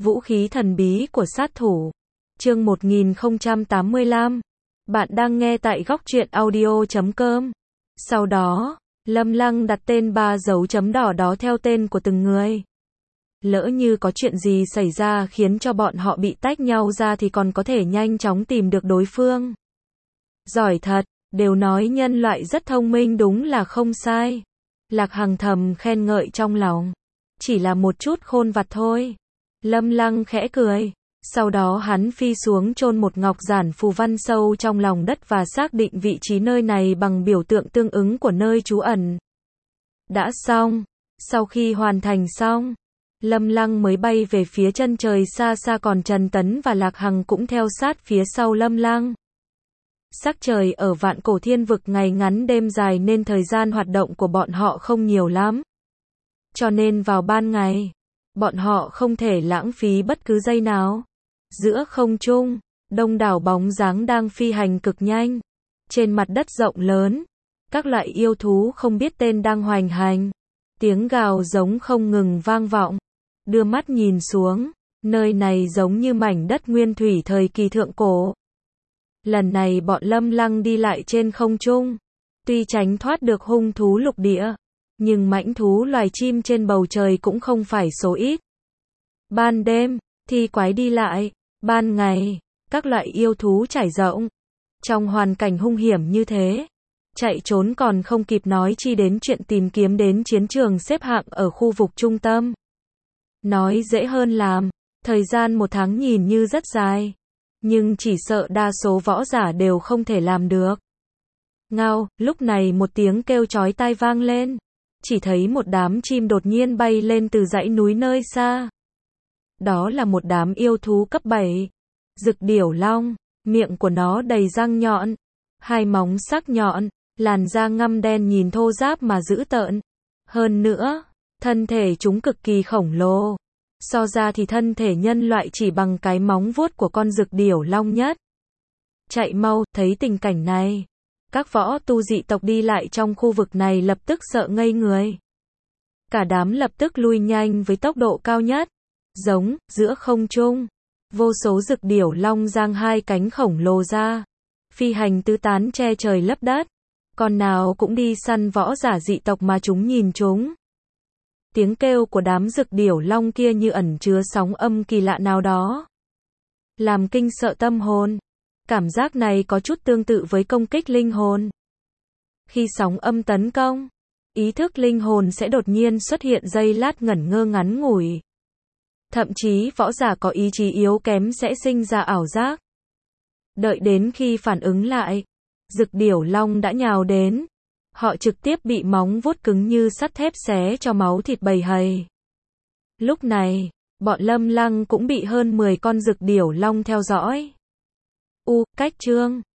Vũ khí thần bí của sát thủ. Chương 1085. Bạn đang nghe tại góc truyện audio.com. Sau đó, Lâm Lăng đặt tên 3 dấu chấm đỏ đó theo tên của từng người. Lỡ như có chuyện gì xảy ra khiến cho bọn họ bị tách nhau ra thì còn có thể nhanh chóng tìm được đối phương. Giỏi thật, đều nói nhân loại rất thông minh đúng là không sai. Lạc Hằng thầm khen ngợi trong lòng. Chỉ là một chút khôn vặt thôi. Lâm Lăng khẽ cười. Sau đó hắn phi xuống chôn một ngọc giản phù văn sâu trong lòng đất và xác định vị trí nơi này bằng biểu tượng tương ứng của nơi trú ẩn. Đã xong. Sau khi hoàn thành xong, Lâm Lăng mới bay về phía chân trời xa xa, còn Trần Tấn và Lạc Hằng cũng theo sát phía sau Lâm Lăng. Sắc trời ở Vạn Cổ Thiên Vực ngày ngắn đêm dài nên thời gian hoạt động của bọn họ không nhiều lắm. Cho nên vào ban ngày, bọn họ không thể lãng phí bất cứ giây nào. Giữa không trung, đông đảo bóng dáng đang phi hành cực nhanh. Trên mặt đất rộng lớn, các loại yêu thú không biết tên đang hoành hành. Tiếng gào giống không ngừng vang vọng. Đưa mắt nhìn xuống, nơi này giống như mảnh đất nguyên thủy thời kỳ thượng cổ. Lần này bọn Lâm Lăng đi lại trên không trung. Tuy tránh thoát được hung thú lục địa, nhưng mãnh thú loài chim trên bầu trời cũng không phải số ít. Ban đêm, thi quái đi lại. Ban ngày, các loại yêu thú trải rộng. Trong hoàn cảnh hung hiểm như thế, chạy trốn còn không kịp nói chi đến chuyện tìm kiếm đến chiến trường xếp hạng ở khu vực trung tâm. Nói dễ hơn làm, thời gian 1 tháng nhìn như rất dài, nhưng chỉ sợ đa số võ giả đều không thể làm được. Ngao, lúc này một tiếng kêu chói tai vang lên. Chỉ thấy một đám chim đột nhiên bay lên từ dãy núi nơi xa. Đó là một đám yêu thú cấp 7. Dực điểu long, miệng của nó đầy răng nhọn, hai móng sắc nhọn, làn da ngăm đen nhìn thô ráp mà dữ tợn. Hơn nữa, thân thể chúng cực kỳ khổng lồ. So ra thì thân thể nhân loại chỉ bằng cái móng vuốt của con dực điểu long nhất. Chạy mau, thấy tình cảnh này. Các võ tu dị tộc đi lại trong khu vực này lập tức sợ ngây người. Cả đám lập tức lui nhanh với tốc độ cao nhất. Giống, giữa không trung. Vô số dực điểu long giang hai cánh khổng lồ ra. Phi hành tứ tán che trời lấp đất. Con nào cũng đi săn võ giả dị tộc mà chúng nhìn chúng. Tiếng kêu của đám dực điểu long kia như ẩn chứa sóng âm kỳ lạ nào đó. Làm kinh sợ tâm hồn. Cảm giác này có chút tương tự với công kích linh hồn. Khi sóng âm tấn công, ý thức linh hồn sẽ đột nhiên xuất hiện giây lát ngẩn ngơ ngắn ngủi. Thậm chí võ giả có ý chí yếu kém sẽ sinh ra ảo giác. Đợi đến khi phản ứng lại, dực điểu long đã nhào đến. Họ trực tiếp bị móng vuốt cứng như sắt thép xé cho máu thịt bầy hầy. Lúc này, bọn Lâm Lăng cũng bị hơn 10 con dực điểu long theo dõi. Cách chương